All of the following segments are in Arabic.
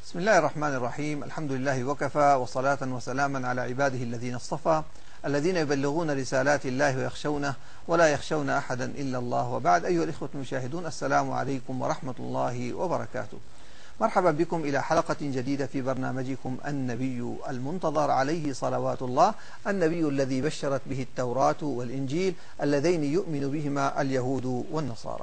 بسم الله الرحمن الرحيم. الحمد لله وكفى، وصلاة وسلاما على عباده الذين اصطفى، الذين يبلغون رسالات الله ويخشونه ولا يخشون أحدا إلا الله. وبعد، أيها الإخوة المشاهدون، السلام عليكم ورحمة الله وبركاته. مرحبا بكم إلى حلقة جديدة في برنامجكم النبي المنتظر عليه صلوات الله، النبي الذي بشرت به التوراة والإنجيل اللذين يؤمن بهما اليهود والنصارى.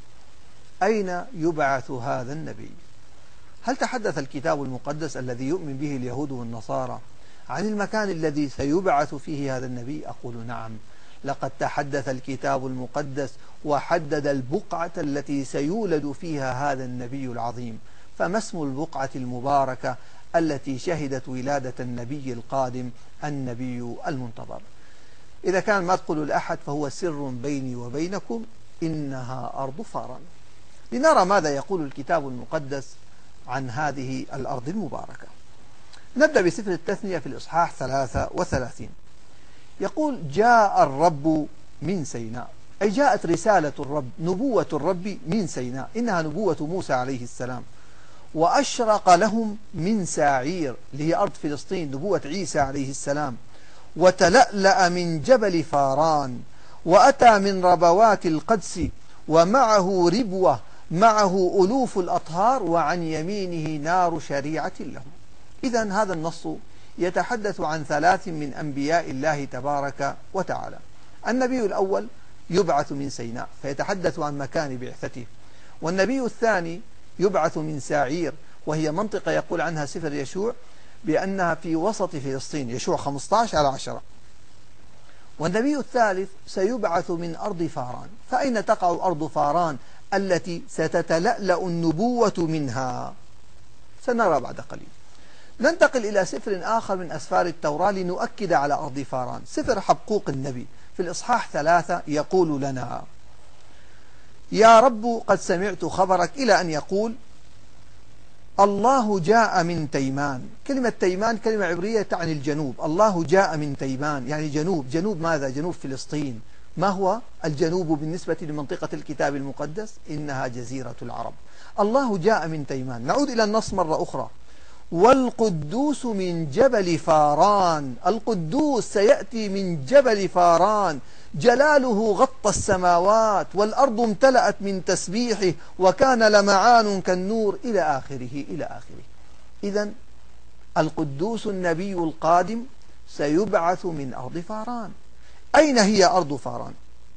أين يبعث هذا النبي؟ هل تحدث الكتاب المقدس الذي يؤمن به اليهود والنصارى عن المكان الذي سيبعث فيه هذا النبي؟ أقول نعم، لقد تحدث الكتاب المقدس وحدد البقعة التي سيولد فيها هذا النبي العظيم. فما اسم البقعة المباركة التي شهدت ولادة النبي القادم النبي المنتظر؟ إذا كان ما تقول لأحد فهو سر بيني وبينكم، إنها أرض فاران. لنرى ماذا يقول الكتاب المقدس عن هذه الأرض المباركة. نبدأ بسفر التثنية في الإصحاح 33. يقول: جاء الرب من سيناء، أي جاءت رسالة الرب، نبوة الرب من سيناء، إنها نبوة موسى عليه السلام. وأشرق لهم من ساعير، اللي هي أرض فلسطين، نبوة عيسى عليه السلام. وتلألأ من جبل فاران، وأتى من ربوات القدس، ومعه ربوة، معه ألوف الأطهار، وعن يمينه نار شريعة لهم. إذن هذا النص يتحدث عن ثلاث من أنبياء الله تبارك وتعالى. النبي الأول يبعث من سيناء فيتحدث عن مكان بعثته، والنبي الثاني يبعث من ساعير، وهي منطقة يقول عنها سفر يشوع بأنها في وسط فلسطين، يشوع 15:10. والنبي الثالث سيبعث من أرض فاران. فأين تقع أرض فاران التي ستتلألأ النبوة منها؟ سنرى بعد قليل. ننتقل إلى سفر آخر من أسفار التوراة لنؤكد على أرض فاران، سفر حبقوق النبي في الإصحاح 3. يقول لنا: يا رب قد سمعت خبرك، إلى أن يقول: الله جاء من تيمان. كلمة تيمان كلمة عبرية تعني الجنوب. الله جاء من تيمان يعني جنوب. جنوب ماذا؟ جنوب فلسطين. ما هو الجنوب بالنسبة لمنطقة الكتاب المقدس؟ إنها جزيرة العرب. الله جاء من تيمان. نعود إلى النص مرة أخرى: والقدوس من جبل فاران. القدوس سيأتي من جبل فاران، جلاله غطى السماوات، والأرض امتلأت من تسبيحه، وكان لمعان كالنور، إلى آخره إلى آخره. إذن القدوس النبي القادم سيبعث من أرض فاران. أين هي أرض فاران؟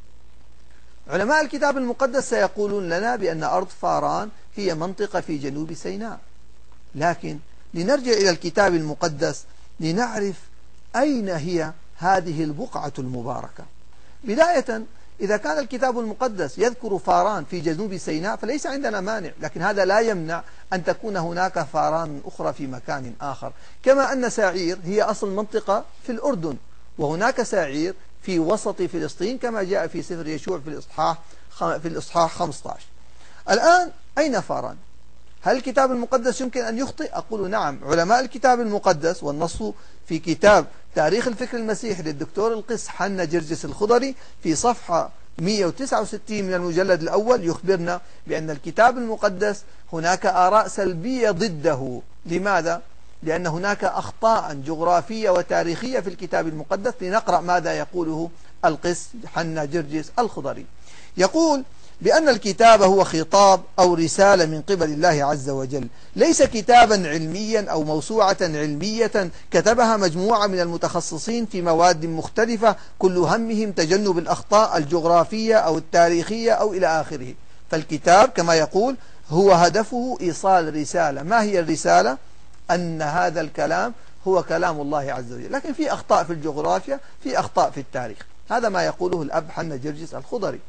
علماء الكتاب المقدس سيقولون لنا بأن أرض فاران هي منطقة في جنوب سيناء، لكن لنرجع إلى الكتاب المقدس لنعرف أين هي هذه البقعة المباركة. بداية، إذا كان الكتاب المقدس يذكر فاران في جنوب سيناء فليس عندنا مانع، لكن هذا لا يمنع أن تكون هناك فاران أخرى في مكان آخر، كما أن ساعير هي أصل منطقة في الأردن، وهناك ساعير في وسط فلسطين كما جاء في سفر يشوع في الإصحاح 15. الآن أين فاران؟ هل الكتاب المقدس يمكن أن يخطئ؟ أقول نعم. علماء الكتاب المقدس، والنص في كتاب تاريخ الفكر المسيحي للدكتور القس حنا جرجس الخضري في صفحة 169 من المجلد الأول، يخبرنا بأن الكتاب المقدس هناك آراء سلبية ضده. لماذا؟ لأن هناك أخطاء جغرافية وتاريخية في الكتاب المقدس. لنقرأ ماذا يقوله القس حنا جرجس الخضري. يقول بأن الكتاب هو خطاب أو رسالة من قبل الله عز وجل، ليس كتابا علميا أو موسوعة علمية كتبها مجموعة من المتخصصين في مواد مختلفة كل همهم تجنب الأخطاء الجغرافية أو التاريخية أو إلى آخره. فالكتاب كما يقول هو هدفه إيصال رسالة. ما هي الرسالة؟ أن هذا الكلام هو كلام الله عز وجل، لكن في أخطاء في الجغرافيا، في أخطاء في التاريخ. هذا ما يقوله الأب حنا جرجس الخضري.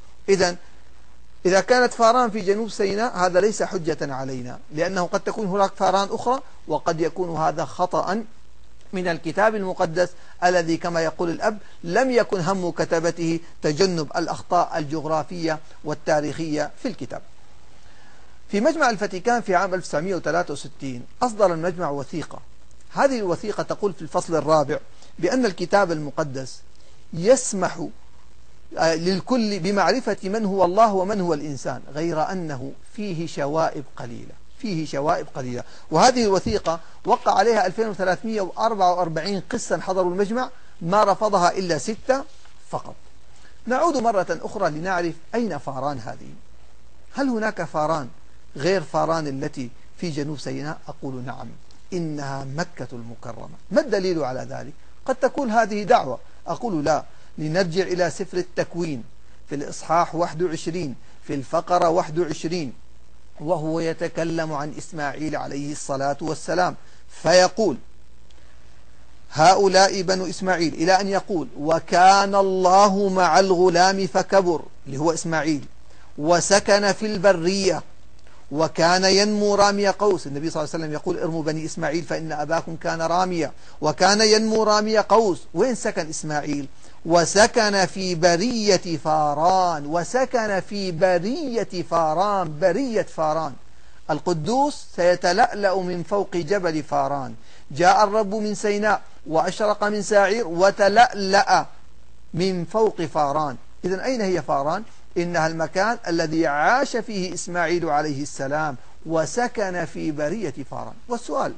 إذا كانت فاران في جنوب سيناء هذا ليس حجة علينا، لأنه قد تكون هناك فاران أخرى، وقد يكون هذا خطأ من الكتاب المقدس الذي كما يقول الأب لم يكن هم كتبته تجنب الأخطاء الجغرافية والتاريخية في الكتاب. في مجمع الفاتيكان في عام 1963 أصدر المجمع وثيقة. هذه الوثيقة تقول في الفصل الرابع بأن الكتاب المقدس يسمح للكل بمعرفة من هو الله ومن هو الإنسان، غير أنه فيه شوائب قليلة. فيه شوائب قليلة. وهذه الوثيقة وقع عليها 2344 قسا حضروا المجمع، ما رفضها إلا 6 فقط. نعود مرة أخرى لنعرف أين فاران هذه. هل هناك فاران غير فاران التي في جنوب سيناء؟ أقول نعم، إنها مكة المكرمة. ما الدليل على ذلك؟ قد تكون هذه دعوة، أقول لا. لنرجع إلى سفر التكوين في الإصحاح 21 في الفقرة 21، وهو يتكلم عن إسماعيل عليه الصلاة والسلام، فيقول: هؤلاء بنو إسماعيل، إلى أن يقول: وكان الله مع الغلام فكبر، اللي هو إسماعيل، وسكن في البرية، وكان ينمو رامي قوس. النبي صلى الله عليه وسلم يقول: ارموا بني إسماعيل فإن أباكم كان راميا، وكان ينمو رامي قوس. وين سكن إسماعيل؟ وسكن في برية فاران. وسكن في برية فاران. برية فاران. القدوس سيتلألأ من فوق جبل فاران. جاء الرب من سيناء وأشرق من ساعير وتلألأ من فوق فاران. إذن أين هي فاران؟ إنها المكان الذي عاش فيه إسماعيل عليه السلام، وسكن في برية فاران. والسؤال،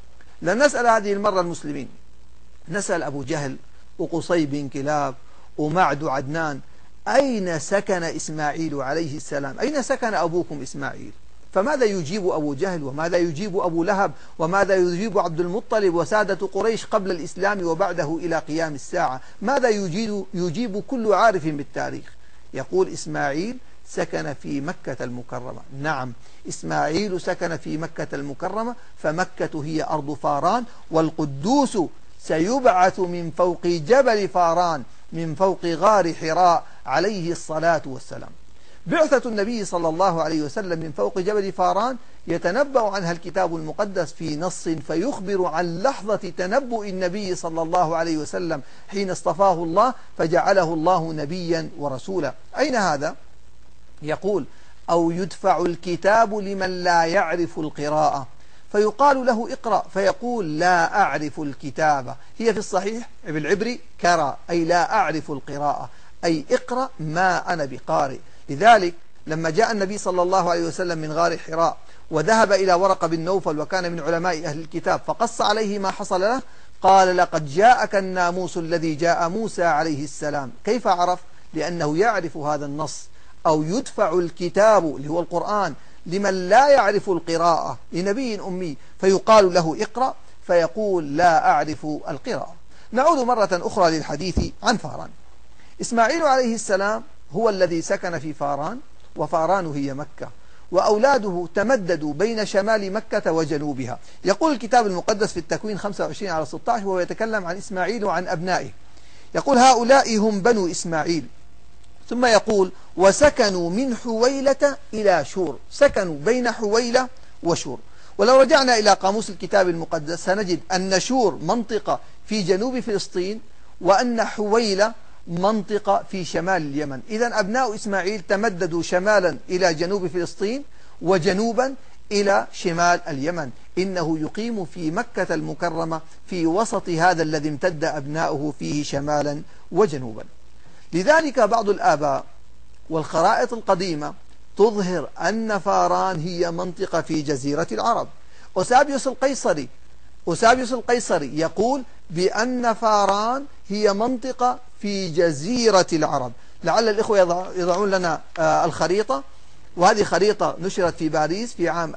لن نسأل هذه المرة المسلمين، نسأل أبو جهل وقصي بن كلاب ومعد عدنان: أين سكن إسماعيل عليه السلام؟ أين سكن أبوكم إسماعيل؟ فماذا يجيب أبو جهل، وماذا يجيب أبو لهب، وماذا يجيب عبد المطلب وسادة قريش قبل الإسلام وبعده إلى قيام الساعة؟ ماذا يجيب كل عارف بالتاريخ؟ يقول: إسماعيل سكن في مكة المكرمة. نعم، إسماعيل سكن في مكة المكرمة، فمكة هي أرض فاران، والقدوس سيبعث من فوق جبل فاران، من فوق غار حراء عليه الصلاة والسلام. بعثة النبي صلى الله عليه وسلم من فوق جبل فاران يتنبأ عنها الكتاب المقدس في نص، فيخبر عن لحظة تنبؤ النبي صلى الله عليه وسلم حين اصطفاه الله فجعله الله نبيا ورسولا. أين هذا؟ يقول: أو يدفع الكتاب لمن لا يعرف القراءة، فيقال له: اقرأ، فيقول: لا أعرف الكتاب. هي في الصحيح بالعبري كرى، أي لا أعرف القراءة، أي اقرأ ما أنا بقارئ. لذلك لما جاء النبي صلى الله عليه وسلم من غار حراء وذهب إلى ورقة بن نوفل وكان من علماء أهل الكتاب فقص عليه ما حصل له، قال: لقد جاءك الناموس الذي جاء موسى عليه السلام. كيف عرف؟ لأنه يعرف هذا النص. أو يدفع الكتاب اللي هو القرآن لمن لا يعرف القراءة، لنبي أمي، فيقال له: اقرأ، فيقول: لا أعرف القراءة. نعود مرة أخرى للحديث عن فاران. إسماعيل عليه السلام هو الذي سكن في فاران، وفاران هي مكة، وأولاده تمددوا بين شمال مكة وجنوبها. يقول الكتاب المقدس في التكوين 25:16 وهو يتكلم عن إسماعيل وعن أبنائه، يقول: هؤلاء هم بنو إسماعيل. ثم يقول: وسكنوا من حويلة إلى شور. سكنوا بين حويلة وشور. ولو رجعنا إلى قاموس الكتاب المقدس سنجد أن شور منطقة في جنوب فلسطين، وأن حويلة منطقة في شمال اليمن. إذن أبناء إسماعيل تمددوا شمالا إلى جنوب فلسطين، وجنوبا إلى شمال اليمن. إنه يقيم في مكة المكرمة في وسط هذا الذي امتد أبناؤه فيه شمالا وجنوبا. لذلك بعض الآباء والخرائط القديمة تظهر أن فاران هي منطقة في جزيرة العرب. أوسابيوس القيصري يقول بأن فاران هي منطقة في جزيرة العرب. لعل الإخوة يضعون لنا الخريطة، وهذه خريطة نشرت في باريس في عام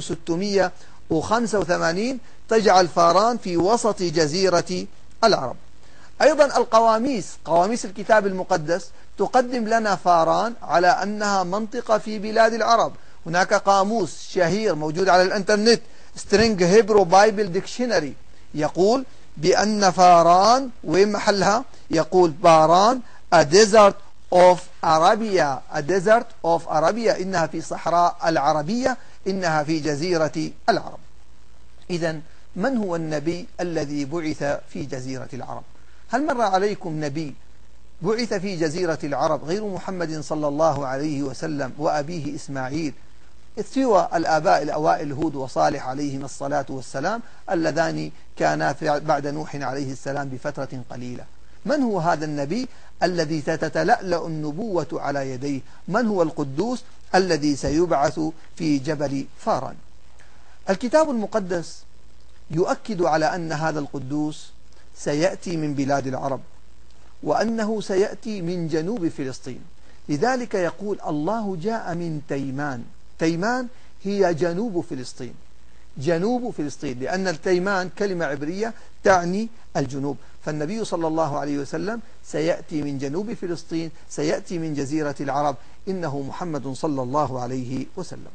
1685 تجعل فاران في وسط جزيرة العرب. أيضا قواميس الكتاب المقدس تقدم لنا فاران على أنها منطقة في بلاد العرب. هناك قاموس شهير موجود على الانترنت، سترينج هيبرو بايبل ديكشنري، يقول بأن فاران وين محلها؟ يقول: فاران a desert of Arabia. a desert of Arabia، إنها في صحراء العربية، إنها في جزيرة العرب. إذن من هو النبي الذي بعث في جزيرة العرب؟ هل مر عليكم نبي بعث في جزيرة العرب غير محمد صلى الله عليه وسلم وأبيه إسماعيل، سوى الآباء الأوائل هود وصالح عليهم الصلاة والسلام اللذان كانا بعد نوح عليه السلام بفترة قليلة؟ من هو هذا النبي الذي تتلألأ النبوة على يديه؟ من هو القدوس الذي سيبعث في جبل فاران؟ الكتاب المقدس يؤكد على أن هذا القدوس سيأتي من بلاد العرب، وأنه سيأتي من جنوب فلسطين. لذلك يقول الله جاء من تيمان. تيمان هي جنوب فلسطين، جنوب فلسطين، لأن التيمان كلمة عبرية تعني الجنوب. فالنبي صلى الله عليه وسلم سيأتي من جنوب فلسطين، سيأتي من جزيرة العرب، إنه محمد صلى الله عليه وسلم.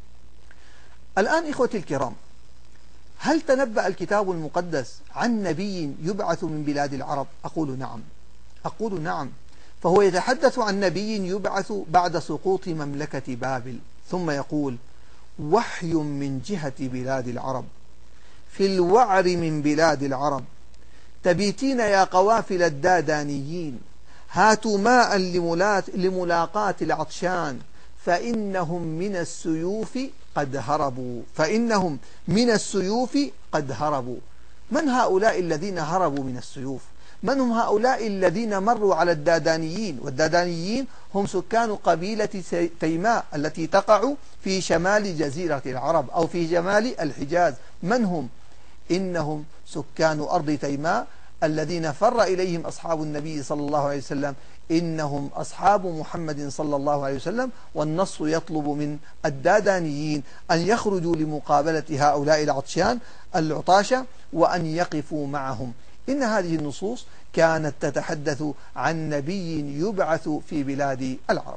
الآن إخوتي الكرام، هل تنبأ الكتاب المقدس عن نبي يبعث من بلاد العرب؟ أقول نعم، أقول نعم. فهو يتحدث عن نبي يبعث بعد سقوط مملكة بابل، ثم يقول وحي من جهة بلاد العرب في الوعر من بلاد العرب، تبيتين يا قوافل الدادانيين، هاتوا ماء لملاقاة العطشان، فإنهم من السيوف قد هربوا، فإنهم من السيوف قد هربوا. من هؤلاء الذين هربوا من السيوف؟ من هم هؤلاء الذين مروا على الدادانيين؟ والدادانيين هم سكان قبيلة تيماء التي تقع في شمال جزيرة العرب أو في شمال الحجاز. من هم؟ إنهم سكان أرض تيماء الذين فر إليهم أصحاب النبي صلى الله عليه وسلم، إنهم أصحاب محمد صلى الله عليه وسلم. والنص يطلب من الدادانيين أن يخرجوا لمقابلة هؤلاء العطشان العطاشة وأن يقفوا معهم. إن هذه النصوص كانت تتحدث عن نبي يبعث في بلاد العرب.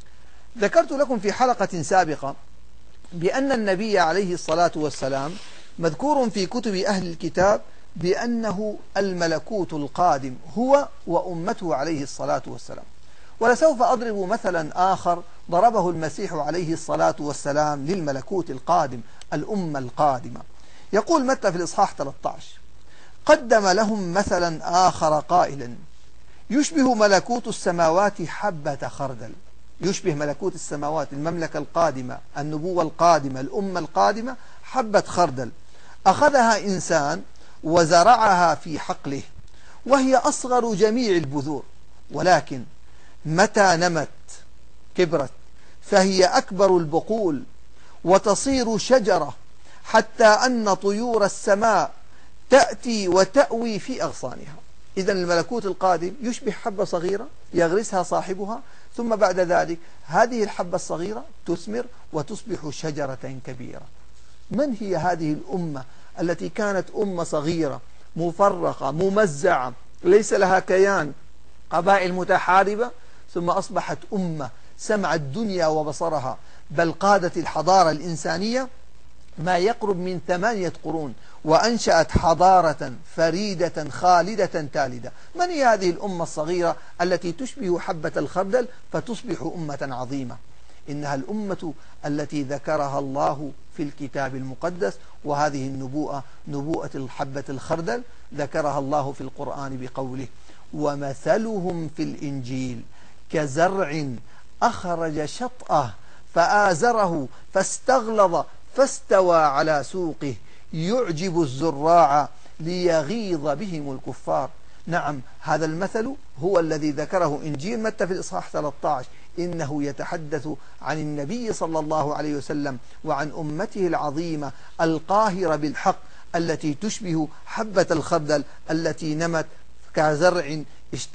ذكرت لكم في حلقة سابقة بأن النبي عليه الصلاة والسلام مذكور في كتب أهل الكتاب بأنه الملكوت القادم، هو وأمته عليه الصلاة والسلام. ولسوف أضرب مثلا آخر ضربه المسيح عليه الصلاة والسلام للملكوت القادم، الأمة القادمة. يقول متى في الإصحاح 13: قدم لهم مثلا آخر قائلا يشبه ملكوت السماوات حبة خردل. يشبه ملكوت السماوات، المملكة القادمة، النبوة القادمة، الأمة القادمة، حبة خردل أخذها إنسان وزرعها في حقله، وهي أصغر جميع البذور، ولكن متى نمت كبرت فهي أكبر البقول وتصير شجرة، حتى أن طيور السماء تأتي وتأوي في أغصانها. إذن الملكوت القادم يشبه حبة صغيرة يغرسها صاحبها، ثم بعد ذلك هذه الحبة الصغيرة تثمر وتصبح شجرة كبيرة. من هي هذه الأمة التي كانت أمة صغيرة مفرقة ممزعة ليس لها كيان، قبائل متحاربة، ثم أصبحت أمة سمعت الدنيا وبصرها، بل قادت الحضارة الإنسانية ما يقرب من 8 قرون، وأنشأت حضارة فريدة خالدة تالدة. من هي هذه الأمة الصغيرة التي تشبه حبة الخردل فتصبح أمة عظيمة؟ إنها الأمة التي ذكرها الله في الكتاب المقدس، وهذه النبوءة نبوءة الحبة الخردل ذكرها الله في القرآن بقوله: ومثلهم في الإنجيل كزرع أخرج شطأه فآزره فاستغلظ فاستوى على سوقه يعجب الزراع ليغيظ بهم الكفار. نعم، هذا المثل هو الذي ذكره إنجيل متى في الإصحاح 13. إنه يتحدث عن النبي صلى الله عليه وسلم وعن أمته العظيمة القاهرة بالحق، التي تشبه حبة الخردل التي نمت كزرع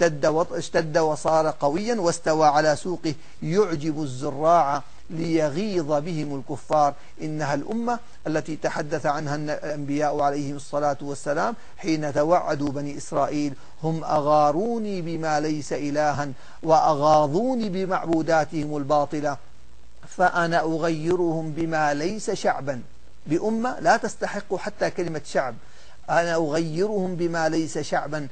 اشتد وصار قويا واستوى على سوقه يعجب الزراع ليغيظ بهم الكفار. إنها الأمة التي تحدث عنها الأنبياء عليهم الصلاة والسلام حين توعدوا بني إسرائيل: هم أغاروني بما ليس إلها وأغاظوني بمعبوداتهم الباطلة، فأنا أغيرهم بما ليس شعبا، بأمة لا تستحق حتى كلمة شعب. أنا أغيرهم بما ليس شعبا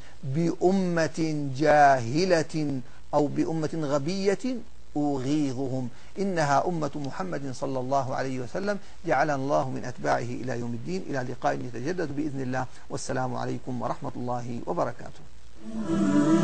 بأمة جاهلة أو بأمة غبية أغيظهم. إنها أمة محمد صلى الله عليه وسلم، جعلنا الله من أتباعه إلى يوم الدين. إلى لقاء يتجدد بإذن الله، والسلام عليكم ورحمة الله وبركاته.